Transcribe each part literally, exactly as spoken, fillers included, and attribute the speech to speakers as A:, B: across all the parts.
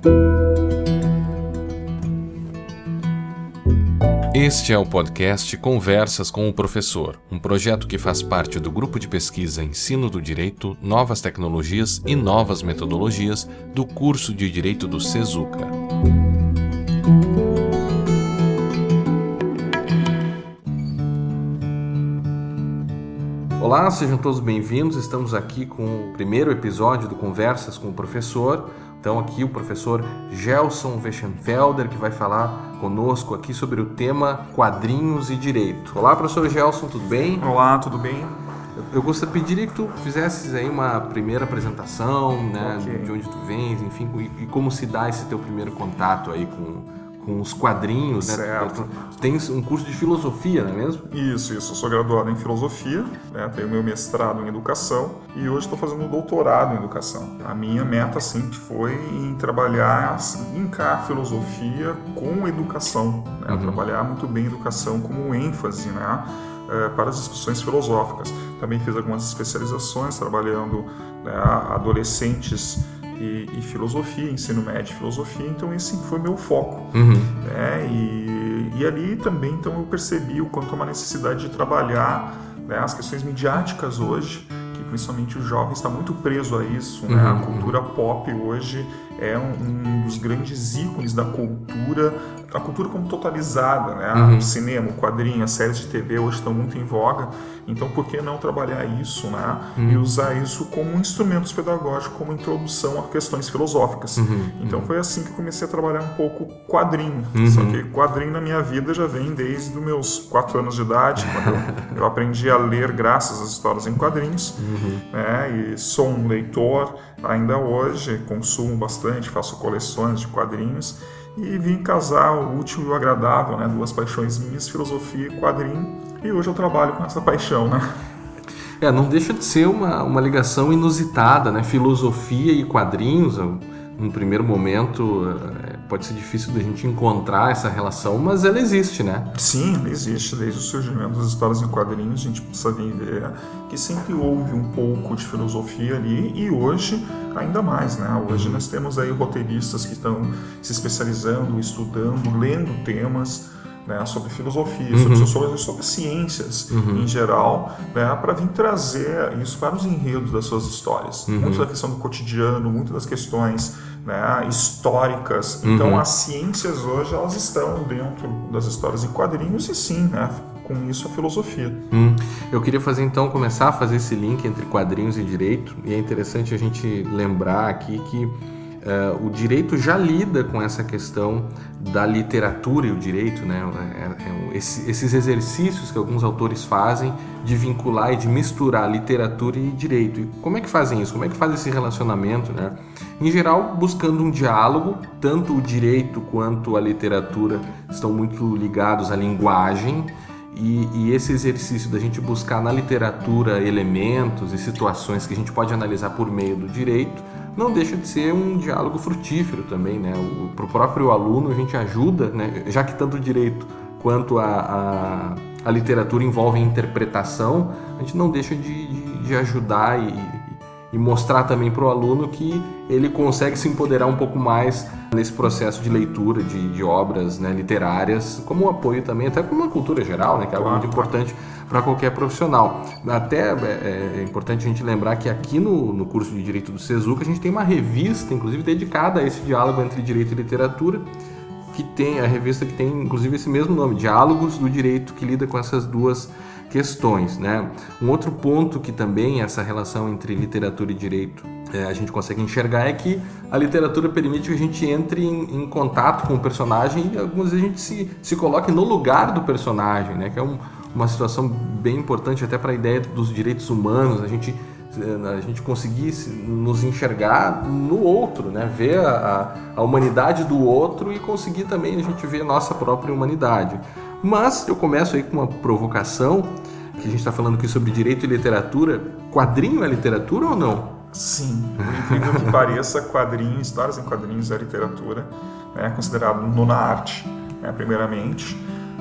A: Este é o podcast Conversas com o Professor, um projeto que faz parte do grupo de pesquisa Ensino do Direito, Novas Tecnologias e Novas Metodologias do curso de Direito do SESUCA. Olá, sejam todos bem-vindos. Estamos aqui com o primeiro episódio do Conversas com o Professor. Então aqui o professor Gelson Weschenfelder, que vai falar conosco aqui sobre o tema quadrinhos e direito. Olá, professor Gelson, tudo bem?
B: Olá, tudo bem?
A: Eu gostaria, pediria que tu fizesses aí uma primeira apresentação, né,
B: okay.
A: de onde tu vens, enfim, e, e como se dá esse teu primeiro contato aí com... com os quadrinhos, né?
B: Certo.
A: Tu tens um curso de filosofia, não é mesmo?
B: Isso, isso. Eu sou graduado em filosofia, né? Tenho meu mestrado em educação e hoje estou fazendo um doutorado em educação. A minha meta sempre foi em trabalhar, assim, linkar a filosofia com educação, né? Uhum. Trabalhar muito bem a educação como ênfase, né? É, para as discussões filosóficas. Também fiz algumas especializações trabalhando, né, adolescentes E, e filosofia, ensino médio e filosofia, então esse foi meu foco.
A: Uhum.
B: Né? E, e ali também então, eu percebi o quanto há uma necessidade de trabalhar, né, as questões midiáticas hoje, que principalmente o jovem está muito preso a isso. Uhum. Né? A cultura pop hoje é um, um dos grandes ícones da cultura, a cultura como totalizada, né? Uhum. O cinema, o quadrinho, as séries de T V hoje estão muito em voga, então por que não trabalhar isso, né? Uhum. E usar isso como instrumentos pedagógicos, como introdução a questões filosóficas. Uhum. Então foi assim que eu comecei a trabalhar um pouco quadrinho, uhum. Só que quadrinho na minha vida já vem desde os meus quatro anos de idade, quando eu, eu aprendi a ler graças às histórias em quadrinhos, uhum. Né? E sou um leitor ainda hoje, consumo bastante, faço coleções de quadrinhos e vim casar o útil e o agradável, né? Duas paixões minhas, filosofia e quadrinho, e hoje eu trabalho com essa paixão, né?
A: É, não deixa de ser uma, uma ligação inusitada, né? Filosofia e quadrinhos, num primeiro momento pode ser difícil da gente encontrar essa relação, mas ela existe, né?
B: Sim, ela existe. Desde o surgimento das histórias em quadrinhos, a gente precisa ver que sempre houve um pouco de filosofia ali, e hoje ainda mais, né? Hoje nós temos aí roteiristas que estão se especializando, estudando, lendo temas, né, sobre filosofia, uhum. sobre, sobre, sobre ciências, uhum. em geral, né, para vir trazer isso para os enredos das suas histórias. Uhum. Muito da questão do cotidiano, muito das questões, né, históricas. Uhum. Então, as ciências hoje, elas estão dentro das histórias em quadrinhos e sim, né, com isso a filosofia.
A: Hum. Eu queria fazer então, começar a fazer esse link entre quadrinhos e direito, e é interessante a gente lembrar aqui que Uh, o direito já lida com essa questão da literatura e o direito, né? É, é, esse, esses exercícios que alguns autores fazem de vincular e de misturar literatura e direito. E como é que fazem isso? Como é que fazem esse relacionamento, né? Em geral, buscando um diálogo, tanto o direito quanto a literatura estão muito ligados à linguagem, e, e esse exercício da gente buscar na literatura elementos e situações que a gente pode analisar por meio do direito não deixa de ser um diálogo frutífero também, né? Para o próprio aluno a gente ajuda, né? Já que tanto o direito quanto a, a, a literatura envolvem interpretação, a gente não deixa de, de, de ajudar e, e mostrar também para o aluno que ele consegue se empoderar um pouco mais nesse processo de leitura de, de obras, né, literárias, como um apoio também, até como uma cultura geral, né, que é algo muito importante para qualquer profissional. Até é, é importante a gente lembrar que aqui no, no curso de Direito do SESUCA a gente tem uma revista, inclusive, dedicada a esse diálogo entre direito e literatura, que tem a revista que tem, inclusive, esse mesmo nome, Diálogos do Direito, que lida com essas duas questões, né? Um outro ponto que também essa relação entre literatura e direito é, a gente consegue enxergar é que a literatura permite que a gente entre em, em contato com o personagem e algumas vezes a gente se, se coloque no lugar do personagem, né? Que é um, uma situação bem importante até para a ideia dos direitos humanos, a gente, a gente conseguir nos enxergar no outro, né? Ver a, a humanidade do outro e conseguir também a gente ver a nossa própria humanidade. Mas eu começo aí com uma provocação, que a gente está falando aqui sobre direito e literatura. Quadrinho é literatura ou não?
B: Sim, por incrível que pareça, quadrinho, histórias em quadrinhos é literatura, é considerado nona arte, né, primeiramente.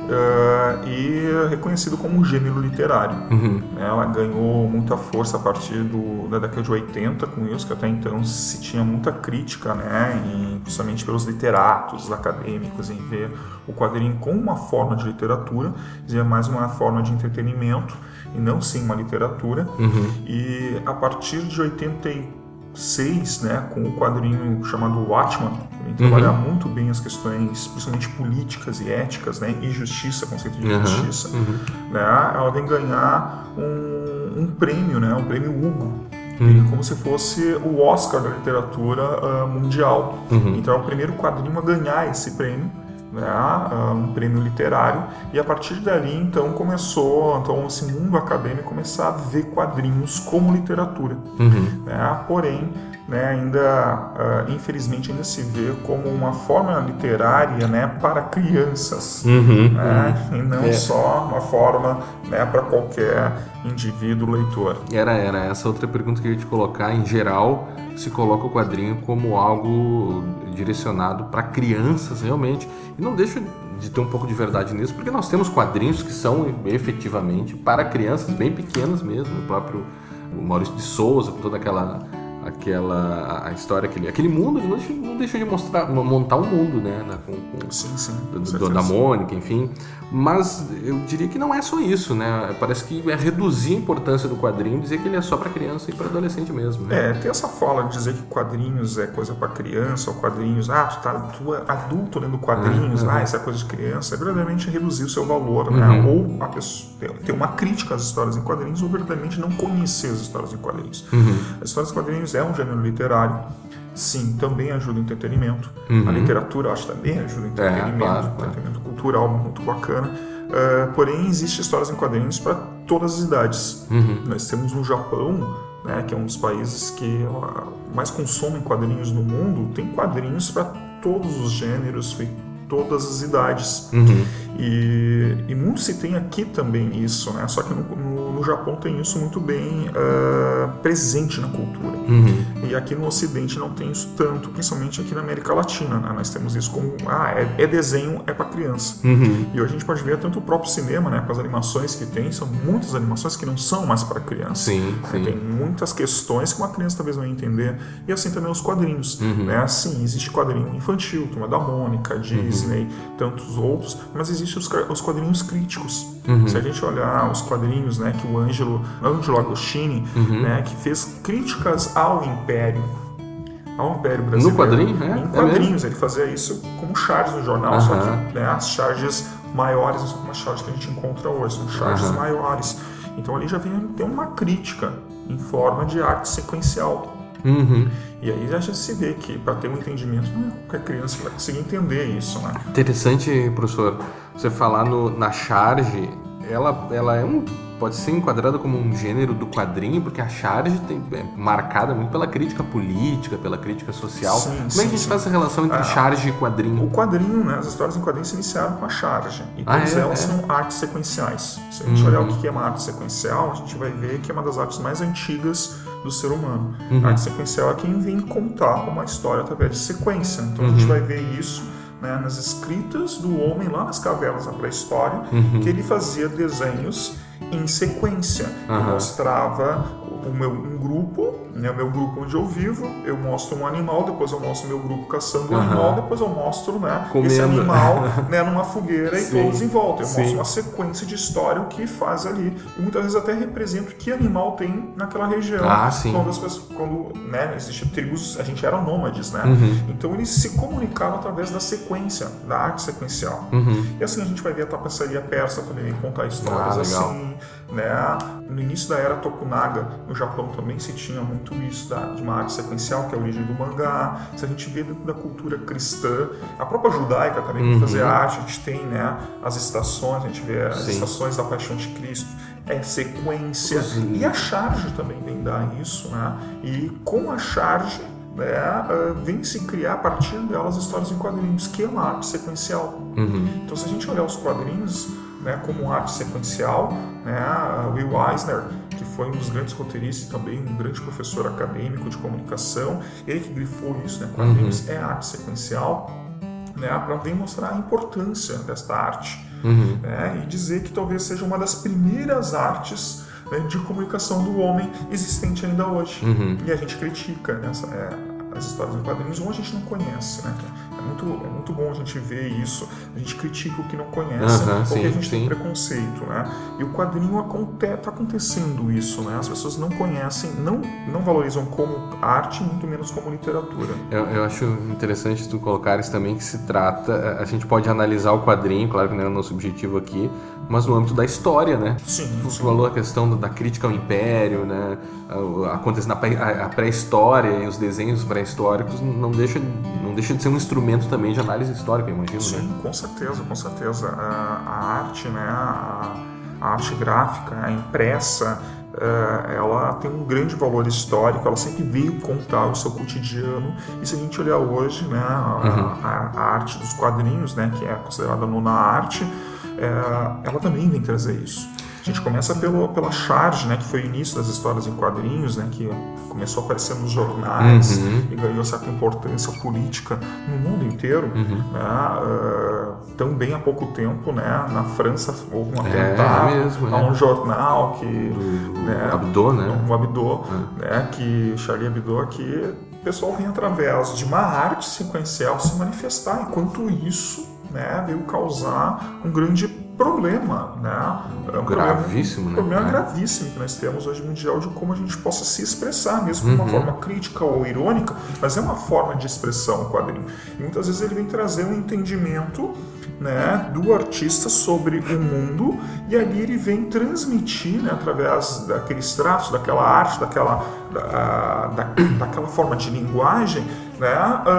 B: uh, e reconhecido como um gênero literário.
A: Uhum.
B: Ela ganhou muita força a partir do, da década de oitenta com isso, que até então se tinha muita crítica, né, em, principalmente pelos literatos, acadêmicos, em ver o quadrinho como uma forma de literatura, dizia mais uma forma de entretenimento e não sim uma literatura.
A: Uhum.
B: E a partir de oitenta e seis, né, com o quadrinho chamado Watchmen, que vem trabalhar uhum. muito bem as questões, principalmente políticas e éticas, né, e justiça, conceito de
A: uhum.
B: justiça,
A: uhum.
B: né, ela vem ganhar um, um prêmio, né, um prêmio Hugo,
A: uhum.
B: como se fosse o Oscar da literatura uh, mundial.
A: Uhum.
B: Então é o primeiro quadrinho a ganhar esse prêmio, né, um prêmio literário, e a partir dali então começou então esse mundo acadêmico começar a ver quadrinhos como literatura.
A: Uhum.
B: Né, porém, né, ainda uh, infelizmente ainda se vê como uma forma literária, né, para crianças,
A: uhum.
B: né,
A: uhum.
B: e não
A: é.
B: só uma forma, né, para qualquer indivíduo leitor.
A: Era, era essa outra pergunta que eu ia te colocar. Em geral, se coloca o quadrinho como algo direcionado para crianças realmente, e não deixa de ter um pouco de verdade nisso, porque nós temos quadrinhos que são efetivamente para crianças bem pequenas mesmo. O próprio Maurício de Souza, com toda aquela aquela a história, aquele, aquele mundo, não deixa, não deixa de mostrar, montar um mundo, né, com, com,
B: sim, sim,
A: do, do, da Mônica, enfim. Mas eu diria que não é só isso, né? Parece que é reduzir a importância do quadrinho, dizer que ele é só para criança e para adolescente mesmo. Né?
B: É, tem essa fala de dizer que quadrinhos é coisa para criança, ou quadrinhos, ah, tu, tá, tu é adulto lendo quadrinhos, uhum. ah, isso é coisa de criança. É verdadeiramente reduzir o seu valor, né? Uhum. Ou a pessoa ter uma crítica às histórias em quadrinhos, ou verdadeiramente não conhecer as histórias em quadrinhos.
A: Uhum.
B: As histórias em quadrinhos é um gênero literário. Sim, também ajuda o entretenimento.
A: Uhum.
B: A literatura, eu acho, também ajuda o entretenimento. É, claro, claro. Entretenimento cultural muito bacana. Uh, porém, existem histórias em quadrinhos para todas as idades.
A: Uhum.
B: Nós temos no Japão, né, que é um dos países que uh, mais consomem quadrinhos no mundo, tem quadrinhos para todos os gêneros e todas as idades.
A: Uhum.
B: E, e muito se tem aqui também isso, né? Só que no, no, no Japão tem isso muito bem uh, presente na cultura.
A: Uhum.
B: E aqui no Ocidente não tem isso tanto, principalmente aqui na América Latina, né? Nós temos isso como, ah, é, é desenho, é para criança.
A: Uhum.
B: E hoje a gente pode ver tanto o próprio cinema, né? Com as animações que tem, são muitas animações que não são mais para criança.
A: Sim, sim.
B: Tem muitas questões que uma criança talvez não ia entender. E assim também os quadrinhos.
A: Uhum.
B: Né? Sim, existe quadrinho infantil, Turma da Mônica, Disney, uhum. tantos outros, mas existem os, os quadrinhos críticos. Uhum. Se a gente olhar os quadrinhos, né, que o Angelo, Angelo Agostini, uhum. né, que fez críticas ao Império, ao Império Brasileiro.
A: No quadrinho? É,
B: em quadrinhos, é ele fazia isso como charges no jornal, uhum. só que, né, as charges maiores não são como as charges que a gente encontra hoje, são charges uhum. maiores. Então ali já vem ter uma crítica em forma de arte sequencial.
A: Uhum.
B: E aí já se vê que para ter um entendimento não é qualquer criança que vai conseguir entender isso, né?
A: Interessante, professor, você falar no, na charge, ela, ela é um, pode ser enquadrada como um gênero do quadrinho, porque a charge tem, é marcada muito pela crítica política, pela crítica social.
B: Sim,
A: Como
B: sim,
A: é que a gente
B: sim.
A: faz essa relação entre
B: ah,
A: charge e quadrinho?
B: O quadrinho, né, as histórias em quadrinhos se iniciaram com a charge, e todas
A: ah, é,
B: elas
A: é.
B: são artes sequenciais. Se a gente
A: uhum.
B: olhar o que é uma arte sequencial, a gente vai ver que é uma das artes mais antigas do ser humano.
A: Uhum.
B: A arte sequencial é quem vem contar uma história através de sequência. Então
A: uhum.
B: a gente vai ver isso, né, nas escritas do homem lá nas cavernas da pré-história,
A: uhum.
B: que ele fazia desenhos em sequência,
A: uhum.
B: e mostrava o meu, um grupo, né, o meu grupo onde eu vivo, eu mostro um animal, depois eu mostro o meu grupo caçando o um
A: uhum.
B: animal, depois eu mostro, né,
A: Comendo.
B: esse animal, né, numa fogueira e
A: Sim.
B: todos em volta. Eu
A: Sim.
B: mostro uma sequência de história, o que faz ali, e muitas vezes até represento que animal tem naquela região.
A: Ah, sim.
B: Quando, as pessoas, quando né, existem tribos, a gente era nômades, né,
A: uhum.
B: então eles se comunicavam através da sequência, da arte sequencial.
A: Uhum.
B: E assim a gente vai ver a tapeçaria persa também contar histórias
A: ah,
B: assim, né? No início da era Tokunaga, no Japão também se tinha muito isso da, de uma arte sequencial, que é a origem do mangá. Se a gente vê dentro da cultura cristã, a própria judaica também,
A: uhum.
B: para fazer arte, a gente tem, né, as estações, a gente vê as
A: Sim.
B: estações da Paixão de Cristo, é sequência.
A: Sim.
B: E a charge também vem dar isso, né? E com a charge, né, uh, vem se criar a partir delas histórias em quadrinhos, que é uma arte sequencial.
A: Uhum.
B: Então, se a gente olhar os quadrinhos, né, como arte sequencial, né, Will Eisner, que foi um dos grandes roteiristas e também um grande professor acadêmico de comunicação, ele que grifou isso, né, quadrinhos uhum. é arte sequencial, né, para demonstrar a importância desta arte. uhum. né, e dizer que talvez seja uma das primeiras artes, né, de comunicação do homem existente ainda hoje. Uhum. E a gente critica, né, essa, é, as histórias em quadrinhos, ou a gente não conhece, né? É muito, é muito bom a gente ver isso, a gente critica o que não conhece,
A: uhum,
B: porque
A: sim,
B: a gente
A: sim.
B: tem preconceito, né? E o quadrinho está acontecendo isso, né? As pessoas não conhecem, não, não valorizam como arte, muito menos como literatura.
A: Eu, eu acho interessante tu colocares também que se trata, a gente pode analisar o quadrinho, claro que não é o nosso objetivo aqui, mas no âmbito da história, né?
B: Sim.
A: Você falou a questão da crítica ao império, né? Acontecendo na pré-história e os desenhos pré-históricos não deixa, não deixa de ser um instrumento também de análise histórica, eu imagino,
B: Sim,
A: né?
B: com certeza, com certeza. A, a arte, né? A, a arte gráfica, a impressa, uh, ela tem um grande valor histórico, ela sempre veio contar o seu cotidiano, e se a gente olhar hoje, né, a, uhum. a, a arte dos quadrinhos, né, que é considerada a nona arte, é, ela também vem trazer isso. A gente começa pelo, pela charge, né, que foi o início das histórias em quadrinhos, né, que começou a aparecer nos jornais uhum. e ganhou certa importância política no mundo inteiro. Uhum. Né, uh, também há pouco tempo, né, na França houve um atentado
A: é, é mesmo,
B: a um
A: é.
B: jornal que...
A: Do,
B: né,
A: Hebdo, né?
B: Um Hebdo,
A: é.
B: né, que Charlie Hebdo, que o pessoal vem através de uma arte sequencial se manifestar, enquanto isso, né, veio causar um grande problema, né? Um
A: gravíssimo,
B: problema,
A: né?
B: problema é. gravíssimo que nós temos hoje mundial de como a gente possa se expressar, mesmo de uma uhum. forma crítica ou irônica, mas é uma forma de expressão o quadrinho. E muitas vezes ele vem trazer um entendimento, né, do artista sobre o mundo, e ali ele vem transmitir, né, através daqueles traços, daquela arte, daquela, da, da, daquela forma de linguagem, né,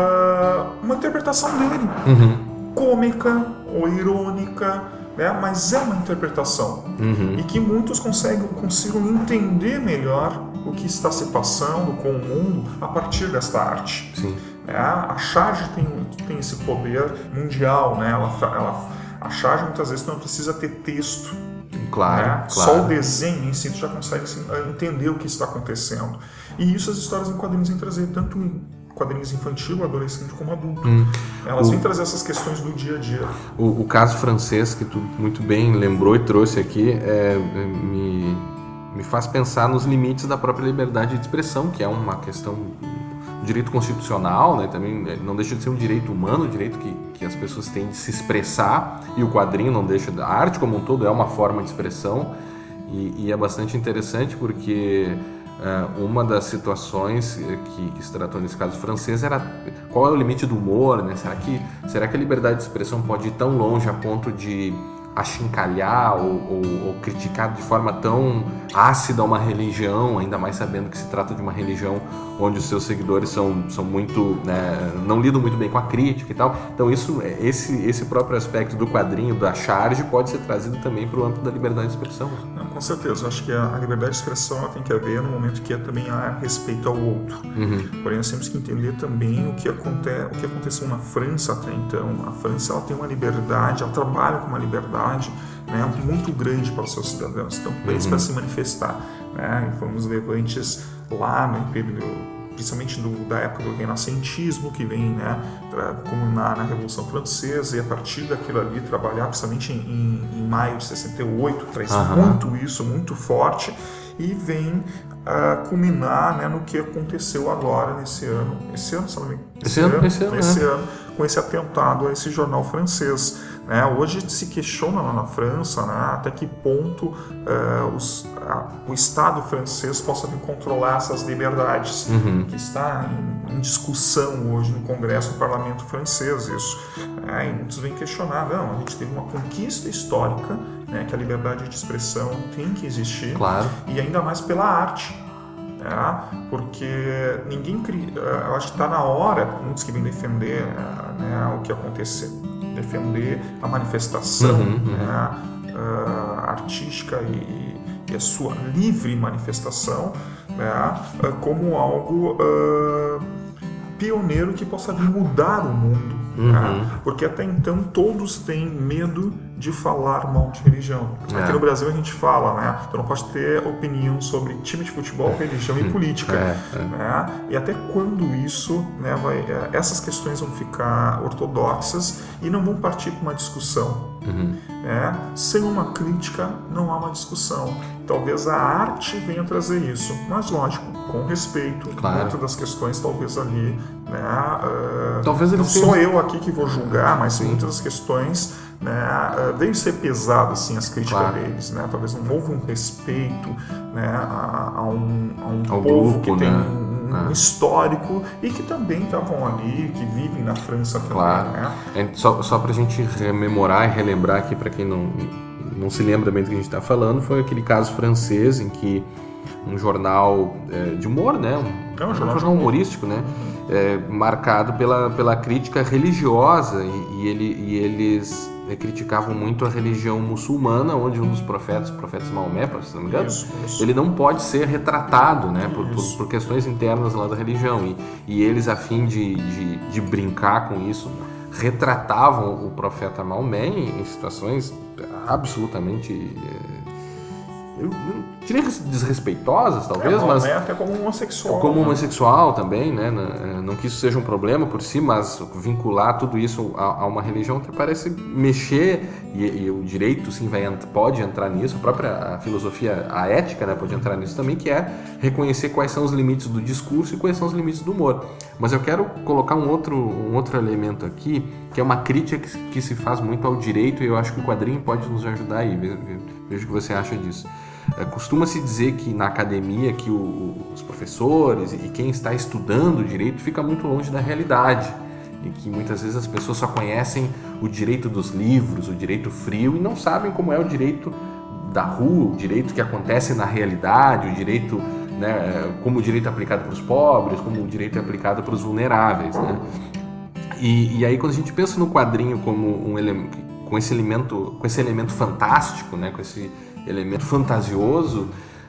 B: uh, uma interpretação dele, uhum. cômica ou irônica, né? Mas é uma interpretação uhum. e que muitos conseguem, consigam entender melhor o que está se passando com o mundo a partir desta arte.
A: Sim.
B: É, a charge tem, tem esse poder mundial, né? ela, ela, a charge muitas vezes não precisa ter texto.
A: Claro,
B: né?
A: claro.
B: Só o desenho em si tu já consegue entender o que está acontecendo. E isso as histórias em quadrinhos vêm trazer, tanto em quadrinhos infantil, adolescente como adulto. Hum. Elas o, vêm trazer essas questões do dia a dia.
A: O, o caso francês, que tu muito bem lembrou e trouxe aqui, é, me, me faz pensar nos limites da própria liberdade de expressão, que é uma questão, um direito constitucional, né? Também não deixa de ser um direito humano, um direito que, que as pessoas têm de se expressar, e o quadrinho não deixa, a arte como um todo é uma forma de expressão, e, e é bastante interessante porque... Uh, uma das situações que, que se tratou nesse caso francês era qual é o limite do humor, né? Será que, será que a liberdade de expressão pode ir tão longe a ponto de achincalhar ou, ou, ou criticar de forma tão ácida uma religião, ainda mais sabendo que se trata de uma religião onde os seus seguidores são, são muito, né, não lidam muito bem com a crítica e tal. Então isso, esse, esse próprio aspecto do quadrinho, da charge, pode ser trazido também para o âmbito da liberdade de expressão.
B: Não, com certeza, eu acho que a, a liberdade de expressão ela tem que haver no momento que é também há respeito ao outro. Uhum. Porém, nós temos que entender também o que, aconte, o que aconteceu na França até então. A França ela tem uma liberdade, ela trabalha com uma liberdade, né, muito grande para os seus cidadãos, então para eles uhum. para se manifestar, né, e fomos levantes lá no período, principalmente do, da época do renascentismo, que vem, né, para culminar na Revolução Francesa, e a partir daquilo ali trabalhar, principalmente em, em maio de sessenta e oito, traz uhum. muito isso, muito forte, e vem uh, culminar, né, no que aconteceu agora nesse ano, esse ano, sabe?
A: Esse, esse ano, ano, esse ano,
B: esse
A: né?
B: ano, com esse atentado a esse jornal francês. Né? Hoje se questiona lá na França, né, até que ponto uh, os, uh, o Estado francês possa controlar essas liberdades, uhum. que está em, em discussão hoje no Congresso, no Parlamento francês, isso. É, e muitos vêm questionar, não, a gente teve uma conquista histórica, né, que a liberdade de expressão tem que existir,
A: claro.
B: E ainda mais pela arte. É, porque ninguém cria, eu acho que está na hora, muitos que vêm defender, né, o que aconteceu, defender a manifestação, uhum, uhum. Né, uh, artística e, e a sua livre manifestação, né, uh, como algo uh, pioneiro que possa vir mudar o mundo. Uhum. Né, porque até então todos têm medo de falar mal de religião. É. Aqui no Brasil a gente fala, né? Tu não pode ter opinião sobre time de futebol, religião e política. É, é. Né? E até quando isso, né, vai, essas questões vão ficar ortodoxas e não vão partir para uma discussão. Uhum. É, sem uma crítica não há uma discussão. Talvez a arte venha trazer isso, mas lógico, com respeito.
A: Claro.
B: Muitas das questões talvez ali, né, uh,
A: talvez
B: não
A: eles
B: sou
A: tenham...
B: eu aqui que vou julgar, mas
A: Sim.
B: muitas das questões, né, uh, veio ser pesado assim as críticas
A: claro.
B: deles, né? Talvez não houve um respeito, né, a, a um, a um
A: Ao
B: povo
A: grupo,
B: que tem
A: né?
B: um, um
A: é.
B: histórico e que também estavam ali, que vivem na França também,
A: claro.
B: né?
A: É, só, só pra gente rememorar e relembrar aqui, para quem não, não se lembra bem do que a gente está falando, foi aquele caso francês em que um jornal é, de humor, né? Um,
B: é um,
A: um
B: jornal,
A: jornal humorístico, né? É, marcado pela, pela crítica religiosa e, e, ele, e eles é, criticavam muito a religião muçulmana, onde um dos profetas, o profeta Maomé, se não me engano,
B: isso, isso.
A: ele não pode ser retratado, né? Por, por, por questões internas lá da religião e, e eles, a fim de, de, de brincar com isso, retratavam o profeta Maomé em, em situações absolutamente... É, eu não diria desrespeitosas, talvez,
B: é,
A: mas...
B: É até como homossexual.
A: Como
B: né?
A: homossexual também, né? Não que isso seja um problema por si, mas vincular tudo isso a, a uma religião até parece mexer, e, e o direito, sim, vai, pode entrar nisso, a própria a filosofia, a ética, né, pode entrar nisso também, que é reconhecer quais são os limites do discurso e quais são os limites do humor. Mas eu quero colocar um outro, um outro elemento aqui, que é uma crítica que, que se faz muito ao direito, e eu acho que o quadrinho pode nos ajudar aí, veja o que você acha disso. É, costuma-se dizer que na academia que o, os professores e quem está estudando direito fica muito longe da realidade e que muitas vezes as pessoas só conhecem o direito dos livros, o direito frio e não sabem como é o direito da rua, o direito que acontece na realidade, o direito, né, como o direito é aplicado para os pobres, como o direito é aplicado para os vulneráveis, né? E, e aí quando a gente pensa no quadrinho como um elemento, com esse elemento, com esse elemento fantástico, né, com esse elemento fantasioso,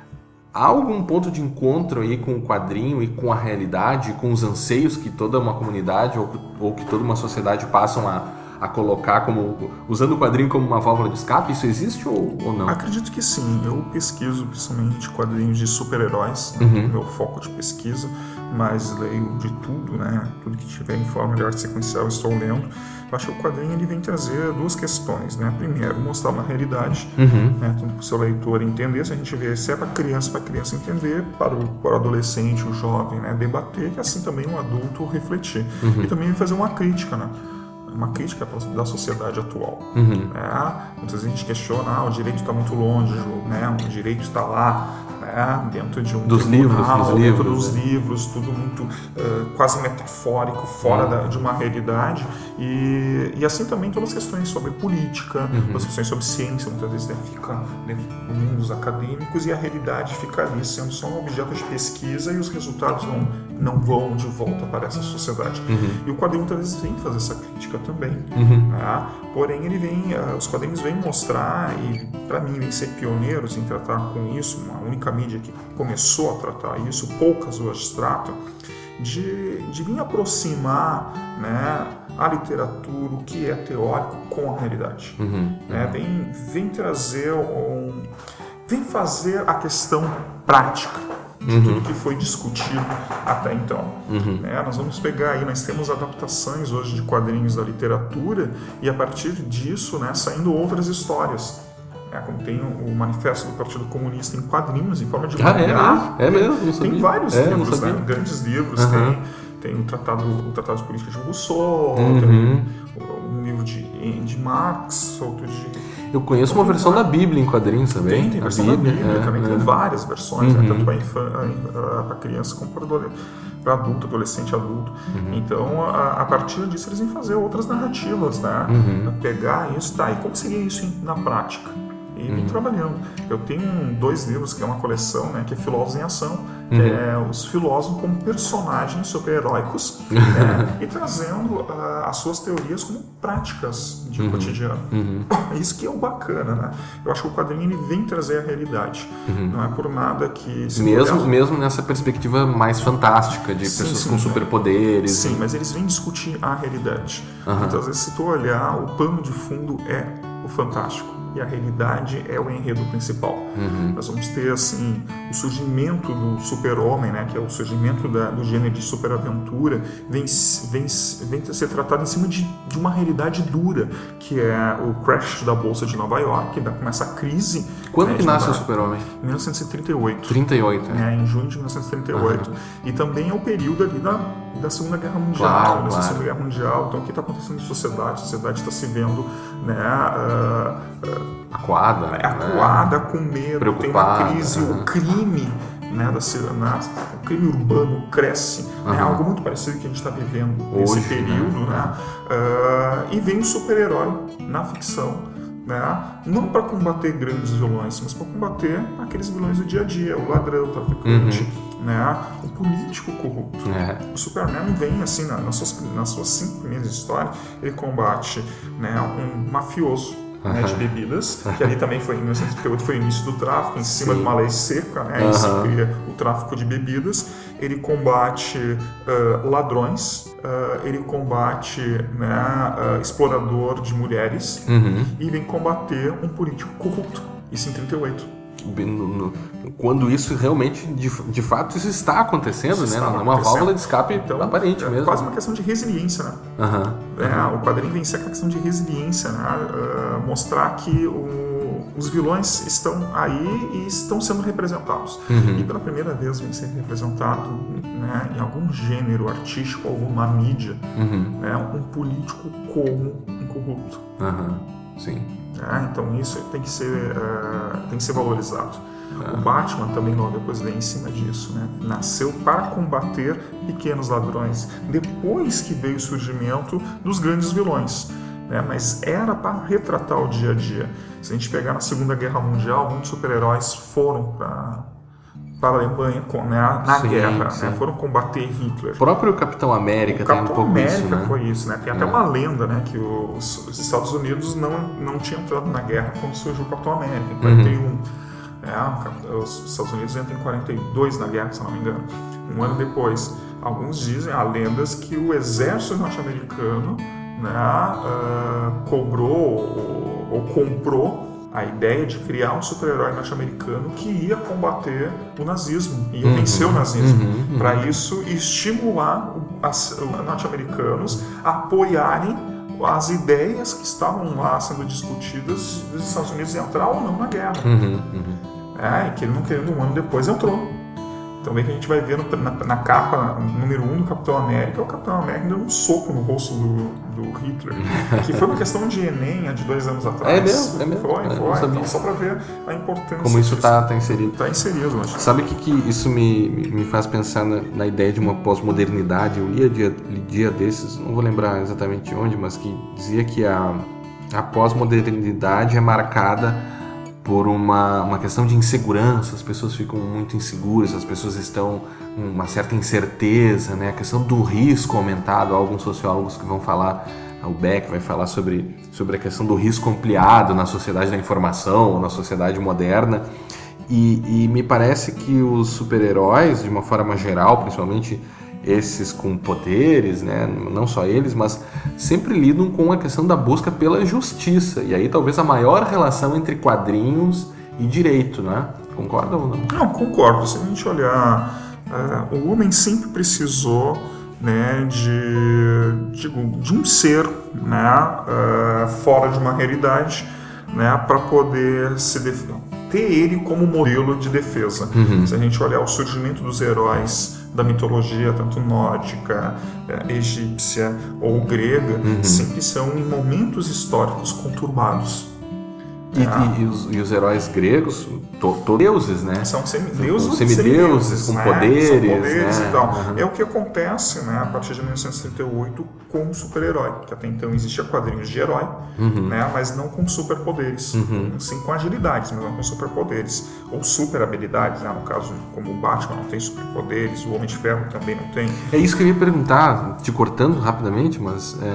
A: há algum ponto de encontro aí com o quadrinho e com a realidade, com os anseios que toda uma comunidade ou, ou que toda uma sociedade passam a, a colocar como, usando o quadrinho como uma válvula de escape? Isso existe ou, ou não?
B: Acredito que sim. Eu pesquiso principalmente quadrinhos de super-heróis, né?
A: Uhum.
B: Meu foco de pesquisa, mas leio de tudo, né? Tudo que tiver em forma de arte sequencial eu estou lendo. Eu acho que o quadrinho ele vem trazer duas questões, né? Primeiro, mostrar uma realidade,
A: uhum.
B: né? Tanto para o seu leitor entender, se a gente vê se é para criança, para a criança entender, para o, para o adolescente, o jovem, né? Debater, e assim também um adulto refletir.
A: Uhum.
B: E também fazer uma crítica, né? Uma crítica da sociedade atual.
A: Uhum.
B: Né? Muitas vezes a gente questiona, ah, o direito está muito longe, né? O direito está lá, né? Dentro de um
A: dos
B: tribunal,
A: livros, dos
B: dentro
A: livros,
B: dos
A: né?
B: livros, tudo muito uh, quase metafórico, fora uhum. da, de uma realidade. E, e assim também todas as questões sobre política, uhum. todas as questões sobre ciência, muitas vezes né, fica dentro do mundo dos acadêmicos e a realidade fica ali sendo só um objeto de pesquisa e os resultados não, não vão de volta para essa sociedade. Uhum. E o quadrinho muitas vezes vem fazer essa crítica também. Uhum. Né? Porém, ele vem, uh, os quadrinhos vêm mostrar, e para mim vêm ser pioneiros em tratar com isso, uma única mídia que começou a tratar isso, poucas hoje tratam, de, de vir aproximar, né, a literatura, o que é teórico, com a realidade. Uhum. Né? Vem, vem trazer, um, vem fazer a questão prática de uhum. tudo que foi discutido até então. Uhum. Né? Nós vamos pegar aí, nós temos adaptações hoje de quadrinhos da literatura e a partir disso, né, saindo outras histórias. É, como tem o Manifesto do Partido Comunista em quadrinhos, em forma de
A: ah, mangá. É, é mesmo? Não
B: tem vários
A: é,
B: livros, né? Grandes livros. Uhum. Tem, tem o, tratado, o Tratado de Política de Rousseau, uhum. tem um livro de, de Marx, outro de...
A: Eu conheço uma versão da Bíblia em quadrinhos também.
B: Tem, tem a versão Bíblia, da Bíblia é, também. É. Tem várias versões, uhum. né? Tanto para criança como para adulto, adolescente, adulto. Uhum. Então, a, a partir disso, eles vêm fazer outras narrativas, né? Uhum. Pegar isso, tá, e como seria isso na prática? E vim uhum. trabalhando. Eu tenho dois livros, que é uma coleção, né, que é Filósofos em Ação, que uhum. é os filósofos como personagens super-heróicos, né, e trazendo uh, as suas teorias como práticas de uhum. cotidiano. Uhum. Isso que é o bacana, né? Eu acho que o quadrinho ele vem trazer a realidade. Uhum. Não é por nada que...
A: Mesmo, olhar... mesmo nessa perspectiva mais fantástica, de sim, pessoas sim, com superpoderes.
B: Sim, e... mas eles vêm discutir a realidade. Uhum. Muitas vezes, se tu olhar, o pano de fundo é o fantástico. e a realidade é o enredo principal.
A: Uhum.
B: Nós vamos ter assim o surgimento do super-homem, né, que é o surgimento da, do gênero de superaventura, vem, vem, vem a ser tratado em cima de, de uma realidade dura, que é o crash da Bolsa de Nova York, da, começa a crise.
A: Quando
B: né,
A: que nasce
B: Nova...
A: o super-homem?
B: Em mil novecentos e trinta e oito.
A: trinta e oito,
B: é. é em junho de mil novecentos e trinta e oito. Uhum. E também é o período ali da, da Segunda Guerra Mundial,
A: claro,
B: da
A: claro.
B: Segunda Guerra Mundial. Então, o que está acontecendo na sociedade? A sociedade está se vendo, né, uh, uh,
A: acuada,
B: é, acuada,
A: né?
B: com medo,
A: preocupada,
B: tem uma crise,
A: uhum.
B: o crime, né, da, na, o crime urbano cresce,
A: uhum.
B: é algo muito parecido com o que a gente está vivendo
A: hoje,
B: nesse período, né? né? Uh, e vem um super-herói na ficção, né? Não para combater grandes vilões, mas para combater aqueles vilões do dia a dia, o ladrão, o traficante, uhum. né? O político corrupto.
A: É.
B: O Superman vem assim, na, nas, suas, nas suas cinco primeiras histórias, ele combate, né, um mafioso, uhum. né, de bebidas, que ali também foi em mil novecentos e trinta e oito, foi o início do tráfico, em cima Sim. de uma lei seca, né, uhum. aí se cria o tráfico de bebidas. Ele combate uh, ladrões, uh, ele combate, né, uh, explorador de mulheres,
A: uhum.
B: e vem combater um político corrupto, isso em trinta e oito.
A: No, no, quando isso realmente, de, de fato, isso está acontecendo,
B: isso
A: né?
B: Está
A: uma
B: acontecendo.
A: válvula de escape
B: então,
A: aparente
B: é
A: mesmo.
B: Quase uma questão de resiliência, né?
A: Uhum.
B: É,
A: uhum.
B: O quadrinho vem ser aquela questão de resiliência, né? Uh, mostrar que o, os vilões estão aí e estão sendo representados.
A: Uhum.
B: E pela primeira vez vem ser representado, né, em algum gênero artístico, alguma mídia,
A: uhum.
B: né, um político como um corrupto.
A: Uhum. Sim.
B: É, então isso tem que ser, uh, tem que ser valorizado.
A: Uhum.
B: O Batman também logo depois vem em cima disso, né? Nasceu para combater pequenos ladrões, depois que veio o surgimento dos grandes vilões, né? Mas era para retratar o dia a dia. Se a gente pegar na Segunda Guerra Mundial, muitos super-heróis foram para para a Alemanha, né, na sim, guerra, sim. Né, foram combater Hitler.
A: O próprio Capitão América
B: o
A: tem
B: Capitão
A: um pouco
B: América
A: isso, né?
B: foi isso, né? Tem até é. uma lenda, né, que os, os Estados Unidos não, não tinham entrado na guerra quando surgiu o Capitão América, em quarenta e um. Uhum. É, os Estados Unidos entram em quarenta e dois na guerra, se não me engano. Um ano depois. Alguns dizem, há lendas, que o exército norte-americano, né, uh, cobrou ou, ou comprou a ideia de criar um super-herói norte-americano que ia combater o nazismo, ia uhum, vencer o nazismo. Uhum, uhum. Para isso, estimular os norte-americanos a apoiarem as ideias que estavam lá sendo discutidas dos Estados Unidos entrar ou não na guerra.
A: Uhum, uhum.
B: É, e que ele não querendo, um ano depois entrou. Então, bem que a gente vai ver no, na, na capa número um do Capitão América, o Capitão América deu um soco no rosto do, do Hitler, que foi uma questão de Enem há de dois anos atrás.
A: É mesmo? É mesmo?
B: Foi,
A: é,
B: foi. Então, só para ver a importância.
A: Como isso está tá inserido.
B: Está inserido, acho.
A: Sabe o que, que isso me, me faz pensar na, na ideia de uma pós-modernidade? Eu li dia, dia desses, não vou lembrar exatamente onde, mas que dizia que a, a pós-modernidade é marcada por uma, uma questão de insegurança, as pessoas ficam muito inseguras, as pessoas estão com uma certa incerteza, né? A questão do risco aumentado, há alguns sociólogos que vão falar, o Beck vai falar sobre, sobre a questão do risco ampliado na sociedade da informação, na sociedade moderna, e, e me parece que os super-heróis, de uma forma geral, principalmente esses com poderes, né? Não só eles, mas sempre lidam com a questão da busca pela justiça. E aí talvez a maior relação entre quadrinhos e direito, né? Concorda ou não?
B: Não, concordo. Se a gente olhar, uh, o homem sempre precisou, né, de, de, de um ser, né, uh, fora de uma realidade, né, para poder se defender, ter ele como modelo de defesa. Uhum. Se a gente olhar o surgimento dos heróis da mitologia, tanto nórdica, egípcia ou grega, uhum. sempre são em momentos históricos conturbados.
A: E, é. e, os, e os heróis gregos, to, to, deuses, né?
B: São semideuses,
A: semideuses com
B: né?
A: poderes,
B: São poderes
A: né?
B: e tal.
A: Uhum.
B: É o que acontece, né, a partir de mil novecentos e trinta e oito com o super-herói, que até então existia quadrinhos de herói, uhum. né, mas não com superpoderes, uhum. sim com agilidades, mas não com superpoderes, ou super habilidades, né? No caso, como o Batman não tem superpoderes, o Homem de Ferro também não tem.
A: É isso que eu ia perguntar, te cortando rapidamente, mas é,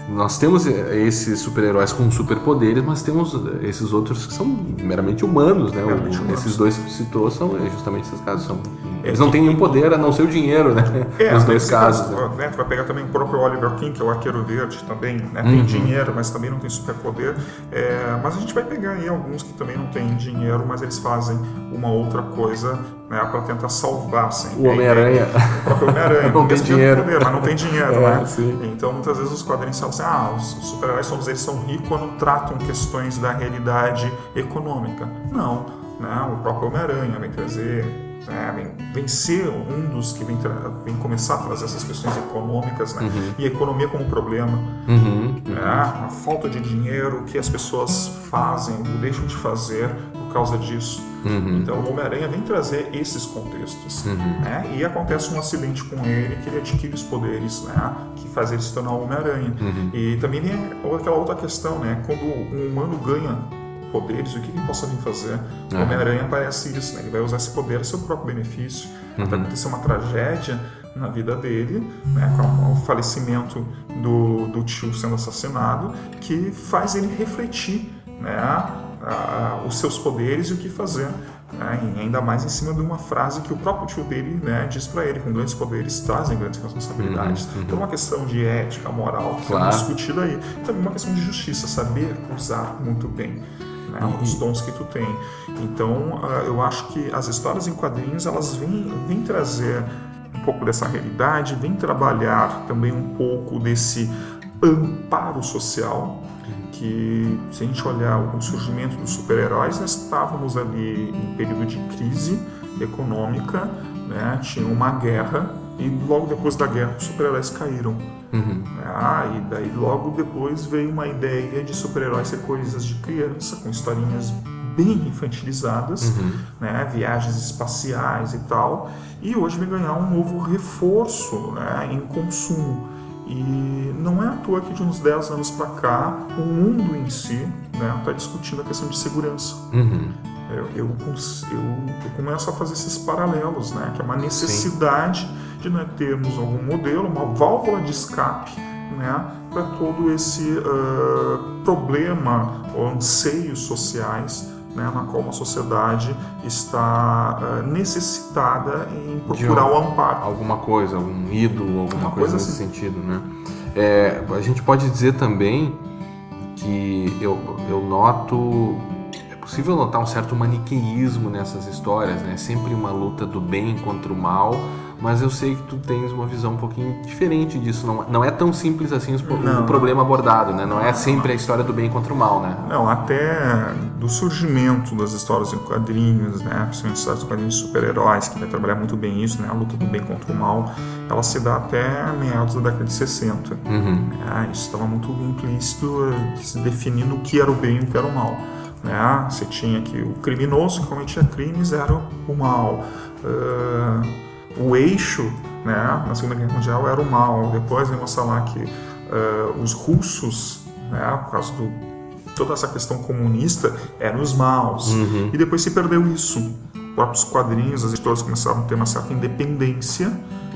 A: nós temos esses super-heróis com superpoderes, mas temos esses outros que são meramente humanos, né?
B: Meramente
A: o,
B: humanos.
A: Esses dois que citou são justamente esses casos. São, eles não têm nenhum poder a não ser o dinheiro, né?
B: É,
A: nos dois casos.
B: Caso, né? Tu vai pegar também o próprio Oliver Queen, que é o Arqueiro Verde também, né? Tem
A: uhum.
B: dinheiro, mas também não tem superpoder. É, mas a gente vai pegar aí alguns que também não têm dinheiro, mas eles fazem uma outra coisa, né, para tentar salvar sempre.
A: O Homem-Aranha.
B: O próprio Homem-Aranha.
A: não tem dinheiro.
B: Poder, mas não tem dinheiro,
A: é,
B: né?
A: Sim.
B: Então muitas vezes os quadrinhos falam assim, ah, os super-heróis todos eles são ricos quando tratam questões da realidade econômica. Não, né? O próprio Homem-Aranha vem trazer, né, vem, vem ser um dos que vem, tra- vem começar a trazer essas questões econômicas, né? Uhum. E a economia como problema,
A: uhum.
B: Né? A falta de dinheiro, o que as pessoas fazem ou deixam de fazer por causa disso. Uhum. Então o Homem-Aranha vem trazer esses contextos, uhum. né? E acontece um acidente com ele que ele adquire os poderes, né? Que faz ele se tornar o Homem-Aranha. Uhum. E também vem aquela outra questão, né? Quando um humano ganha poderes, o que ele possa vir fazer? Uhum. O Homem-Aranha aparece isso, né? Ele vai usar esse poder a seu próprio benefício. Uhum. Até acontecer uma tragédia na vida dele, né? Com o falecimento do, do tio sendo assassinado, que faz ele refletir, né? A, os seus poderes e o que fazer, né? E ainda mais em cima de uma frase que o próprio tio dele, né, diz para ele: com grandes poderes trazem grandes responsabilidades. Uhum, uhum. Então, uma questão de ética, moral, que claro. é discutida aí. Também uma questão de justiça, saber usar muito bem, né, uhum. os dons que tu tem. Então, eu acho que as histórias em quadrinhos, elas vêm, vêm trazer um pouco dessa realidade, vêm trabalhar também um pouco desse amparo social, que se a gente olhar o surgimento dos super-heróis, nós estávamos ali em período de crise econômica, né? Tinha uma guerra e logo depois da guerra os super-heróis caíram. Uhum. Ah, e daí logo depois veio uma ideia de super-heróis ser coisas de criança, com historinhas bem infantilizadas, uhum. né? Viagens espaciais e tal, e hoje vem ganhar um novo reforço, né? Em consumo. E não é à toa que de uns dez anos para cá, o mundo em si está, né, discutindo a questão de segurança. Uhum. Eu, eu, eu, eu começo a fazer esses paralelos, né, que é uma necessidade Sim. de nós termos algum modelo, uma válvula de escape, né, para todo esse uh, problema ou anseios sociais, né, na qual uma sociedade está uh, necessitada em procurar o amparo.
A: Alguma coisa, algum ídolo, alguma coisa, coisa nesse assim. sentido, né? É, a gente pode dizer também que eu, eu noto, é possível notar um certo maniqueísmo nessas histórias, né? Sempre uma luta do bem contra o mal, mas eu sei que tu tens uma visão um pouquinho diferente disso. Não, não é tão simples assim o, o problema abordado, né? Não é sempre a história do bem contra o mal, né?
B: Não, até do surgimento das histórias em quadrinhos, né? Principalmente histórias em quadrinhos de super-heróis, que vai trabalhar muito bem isso, né? A luta do bem contra o mal, ela se dá até meados da década de sessenta. Uhum. É, isso estava muito implícito, se definindo o que era o bem e o que era o mal. Né? Você tinha que o criminoso que cometia crimes era o mal. Uh, O eixo, né, na Segunda Guerra Mundial era o mal. Depois vai mostrar lá que uh, os russos, né, por causa de toda essa questão comunista, eram os maus. Uhum. E depois se perdeu isso. Os próprios quadrinhos, as editoras começaram a ter uma certa independência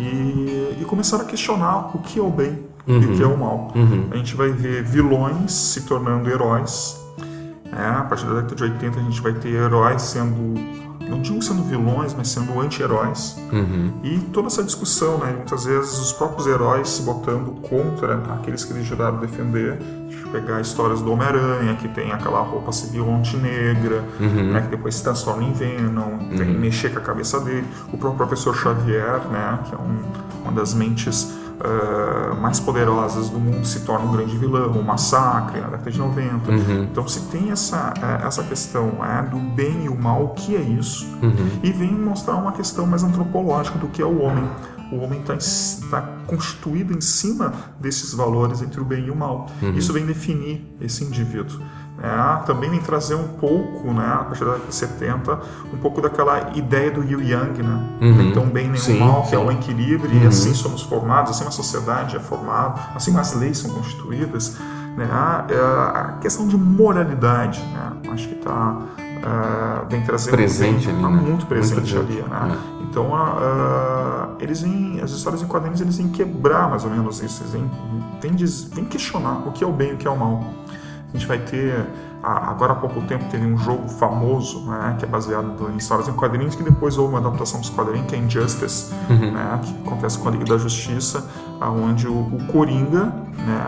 B: e, e começaram a questionar o que é o bem uhum. e o que é o mal. Uhum. A gente vai ver vilões se tornando heróis. É, a partir da década de oitenta a gente vai ter heróis sendo... não digo sendo vilões, mas sendo anti-heróis. Uhum. E toda essa discussão, né? Muitas vezes os próprios heróis se botando contra aqueles que eles juraram defender. Deixa eu pegar histórias do Homem-Aranha, que tem aquela roupa civil anti-negra, uhum. né? Que depois se transforma em Venom, uhum. tem que mexer com a cabeça dele. O próprio professor Xavier, né? Que é um, uma das mentes Uh, mais poderosas do mundo, se torna um grande vilão, um massacre na década de noventa. Uhum. Então se tem essa, essa questão é, do bem e o mal, o que é isso? Uhum. E vem mostrar uma questão mais antropológica do que é o homem. O homem está tá constituído em cima desses valores entre o bem e o mal. Uhum. Isso vem definir esse indivíduo. É, também vem trazer um pouco, né, a partir da década de setenta, um pouco daquela ideia do Yin Yang, né? Uhum. Nem tão bem nem sim, mal, que sim. é um equilíbrio, uhum. e assim somos formados, assim uma sociedade é formada, assim as leis são constituídas. Né? A, a questão de moralidade, né? Acho que está uh, vem trazendo...
A: Presente
B: vem,
A: ali,
B: tá
A: né?
B: Muito presente
A: muito
B: ali, né?
A: É.
B: Então, uh, eles vêm, as histórias em quadrinhos, eles vêm quebrar mais ou menos isso, eles vêm, vêm, vêm questionar o que é o bem e o que é o mal. A gente vai ter, agora há pouco tempo, teve um jogo famoso, né, que é baseado em histórias em quadrinhos, que depois houve uma adaptação dos quadrinhos, que é Injustice, uhum. né, que acontece com a Liga da Justiça, onde o, o Coringa, né,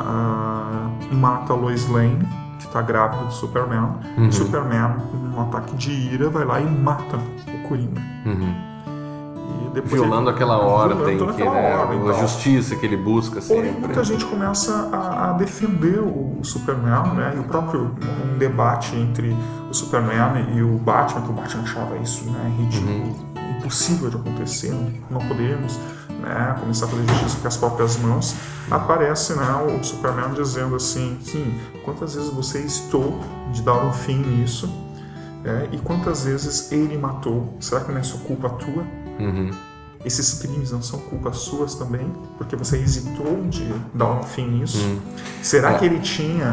B: uh, mata a Lois Lane, que está grávida do Superman, uhum. e o Superman, num ataque de ira, vai lá e mata o Coringa.
A: Uhum.
B: Depois
A: violando
B: ele,
A: aquela ordem,
B: violando
A: que,
B: aquela
A: né,
B: ordem,
A: a
B: então.
A: justiça que ele busca sempre.
B: Porém, muita gente começa a, a defender o, o Superman, né? E o próprio um debate entre o Superman e o Batman, que o Batman achava isso, né, ridículo, uhum. impossível de acontecer, não, não podemos, né, começar a fazer justiça com as próprias mãos. Aparece, né, o Superman dizendo assim, sim, quantas vezes você hesitou de dar um fim nisso, é, e quantas vezes ele matou? Será que não é só culpa tua?
A: Uhum.
B: Esses crimes não são culpas suas também? Porque você hesitou de dar um fim nisso? Uhum. Será é. que ele tinha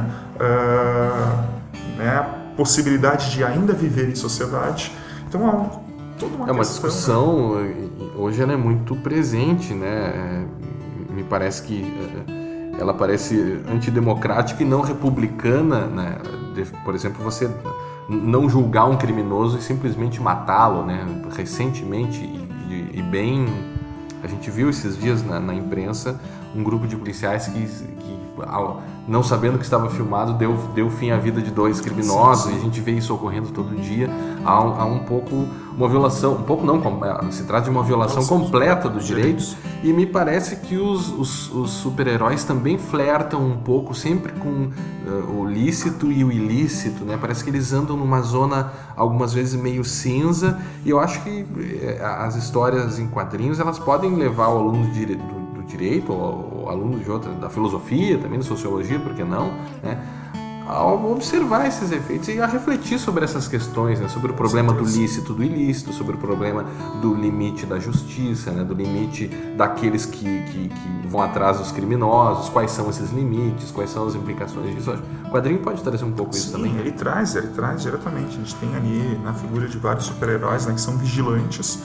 B: uh, né, possibilidade de ainda viver em sociedade? Então, há toda uma
A: É uma
B: questão,
A: discussão, né? Hoje ela é muito presente, né? Me parece que ela parece antidemocrática e não republicana, né? Por exemplo, você não julgar um criminoso e simplesmente matá-lo, né? Recentemente e, e bem, a gente viu esses dias na, na imprensa um grupo de policiais que, que ao, não sabendo que estava filmado, deu, deu fim à vida de dois criminosos, sim, sim. E a gente vê isso ocorrendo todo dia. Há um, há um pouco uma violação, um pouco não, se trata de uma violação Nossa, completa dos direitos, e me parece que os, os, os super-heróis também flertam um pouco sempre com uh, o lícito e o ilícito, né? Parece que eles andam numa zona algumas vezes meio cinza, e eu acho que eh, as histórias em quadrinhos elas podem levar o aluno de, do, do direito, ou, ou aluno de outra, da filosofia, também da sociologia, por que não, né? A observar esses efeitos e a refletir sobre essas questões, né? Sobre o problema do lícito, do ilícito, sobre o problema do limite da justiça, né? Do limite daqueles que, que, que vão atrás dos criminosos, quais são esses limites, quais são as implicações disso. O quadrinho pode trazer um pouco
B: Sim,
A: isso também.
B: Ele traz, ele traz diretamente. A gente tem ali na figura de vários super-heróis, né, que são vigilantes.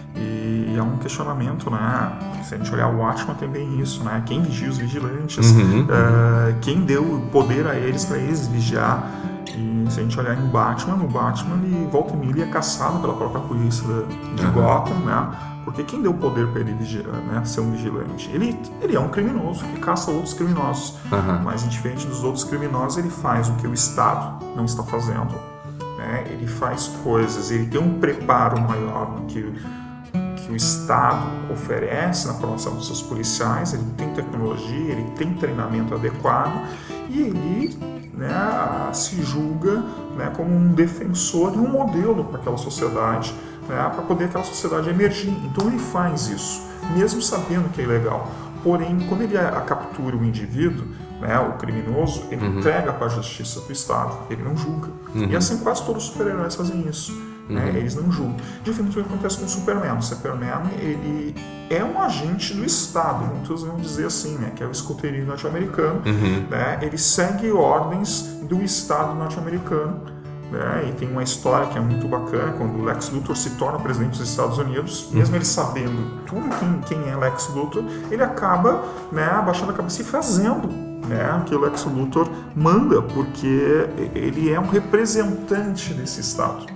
B: E há um questionamento, né? Se a gente olhar o Watchmen, tem bem isso, né? Quem vigia os vigilantes? Uhum, uh, quem deu o poder a eles para eles vigiar? E se a gente olhar em Batman, o Batman, ele, volta e meia, ele é caçado pela própria polícia de uhum. Gotham, né? Porque quem deu poder para ele vigiar, né? Ser um vigilante? Ele, ele é um criminoso que caça outros criminosos. Uhum. Mas, diferente dos outros criminosos, ele faz o que o Estado não está fazendo. Né? Ele faz coisas, ele tem um preparo maior do que que o Estado oferece na formação dos seus policiais, ele tem tecnologia, ele tem treinamento adequado e ele, né, se julga, né, como um defensor e um modelo para aquela sociedade, né, para poder aquela sociedade emergir. Então ele faz isso, mesmo sabendo que é ilegal. Porém, quando ele a, a captura o indivíduo, né, o criminoso, ele uhum. entrega para a justiça do Estado, ele não julga. Uhum. E assim quase todos os super-heróis fazem isso. Né? Uhum. Eles não julgam. Diferente do que acontece com o Superman. O Superman, ele é um agente do Estado, muitos vão dizer assim, né? Que é o escoteirinho norte-americano. Uhum. Né? Ele segue ordens do Estado norte-americano. Né? E tem uma história que é muito bacana, quando o Lex Luthor se torna presidente dos Estados Unidos, uhum. mesmo ele sabendo tudo quem, quem é Lex Luthor, ele acaba, né, abaixando a cabeça e fazendo, né, que o Lex Luthor manda, porque ele é um representante desse Estado.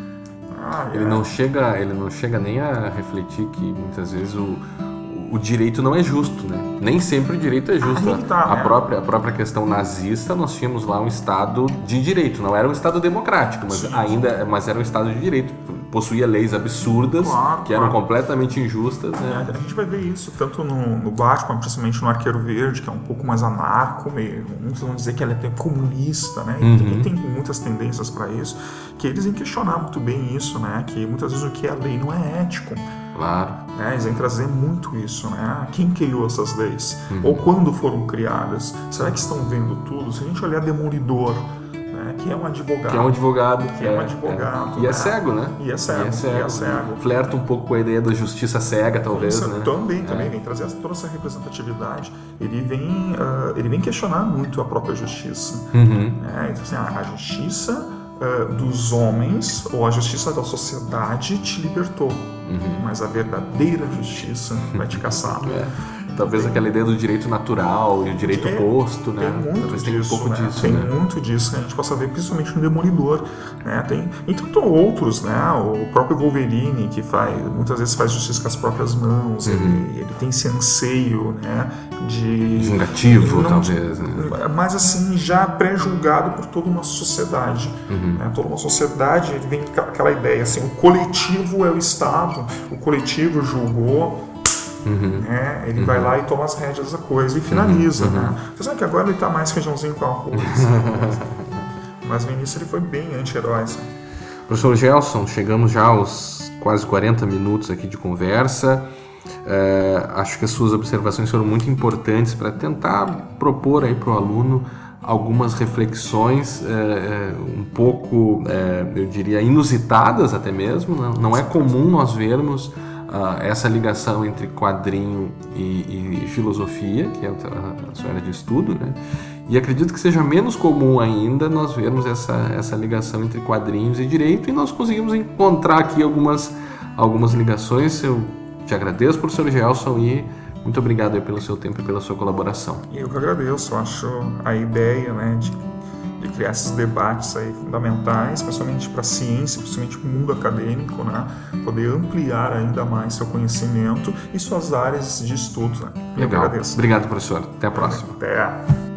B: Ah,
A: ele,
B: é.
A: não chega, ele não chega nem a refletir que muitas vezes o, o direito não é justo, né? Nem sempre o direito é justo.
B: Ah, tá,
A: a,
B: né?
A: própria, a própria questão nazista, nós tínhamos lá um Estado de direito, não era um Estado democrático, mas, sim, ainda, mas era um Estado de direito. Possuía leis absurdas,
B: claro,
A: que eram
B: claro.
A: completamente injustas. Né?
B: É, a gente vai ver isso tanto no, no Batman, principalmente no Arqueiro Verde, que é um pouco mais anarco, meio, muitos vão dizer que ele é até comunista, né?
A: Uhum.
B: E tem, tem muitas tendências para isso, que eles vêm questionar muito bem isso, né? Que muitas vezes o que é lei não é ético.
A: Claro.
B: Né? Eles vêm trazer muito isso, né? Quem criou essas leis?
A: Uhum.
B: Ou quando foram criadas? Será que estão vendo tudo? Se a gente olhar Demolidor, né? Que é um advogado.
A: Que é um advogado.
B: Que é, é um advogado.
A: É. E
B: né?
A: é cego, né?
B: E é cego.
A: E é cego.
B: E é cego.
A: Flerta um pouco com a ideia da justiça cega, talvez,
B: isso,
A: né?
B: Também, também
A: é.
B: vem trazer toda essa representatividade. Ele vem, uh, ele vem questionar muito a própria justiça.
A: Uhum.
B: É, então, assim, a, a justiça uh, dos homens ou a justiça da sociedade te libertou, uhum. mas a verdadeira justiça vai te caçar.
A: É. Talvez aquela ideia do direito natural e o direito é, posto, né?
B: Tem muito
A: Talvez
B: disso,
A: tenha um pouco
B: né?
A: disso.
B: Tem
A: né?
B: muito disso, né? A gente possa ver principalmente no Demolidor, né? Tem, e tanto outros, né? O próprio Wolverine, que faz, muitas vezes faz justiça com as próprias mãos, uhum. ele, ele tem esse anseio, né? De...
A: Vingativo, não, talvez. Né?
B: Mas assim, já pré-julgado por toda uma sociedade. Uhum. Né? Toda uma sociedade, vem aquela ideia assim, o coletivo é o Estado, o coletivo julgou. Uhum. Né? Ele uhum. vai lá e toma as rédeas da coisa e finaliza. Uhum. Né? Você sabe que agora ele está mais feijãozinho com arroz. Mas no início ele foi bem anti-herói.
A: Professor Gelson, chegamos já aos quase quarenta minutos aqui de conversa. É, acho que as suas observações foram muito importantes para tentar propor aí para o aluno algumas reflexões é, é, um pouco, é, eu diria, inusitadas até mesmo. Não, não é comum nós vermos Uh, essa ligação entre quadrinho e, e filosofia, que é a, a sua área de estudo, né? E acredito que seja menos comum ainda nós vermos essa, essa ligação entre quadrinhos e direito, e nós conseguimos encontrar aqui algumas, algumas ligações. Eu te agradeço, professor Gelson, e muito obrigado aí pelo seu tempo e pela sua colaboração.
B: Eu que agradeço, eu acho a ideia, né, de de criar esses debates aí fundamentais, principalmente para a ciência, principalmente para o mundo acadêmico, né? Poder ampliar ainda mais seu conhecimento e suas áreas de estudo. Né?
A: Legal. Obrigado, professor. Até a próxima.
B: Até.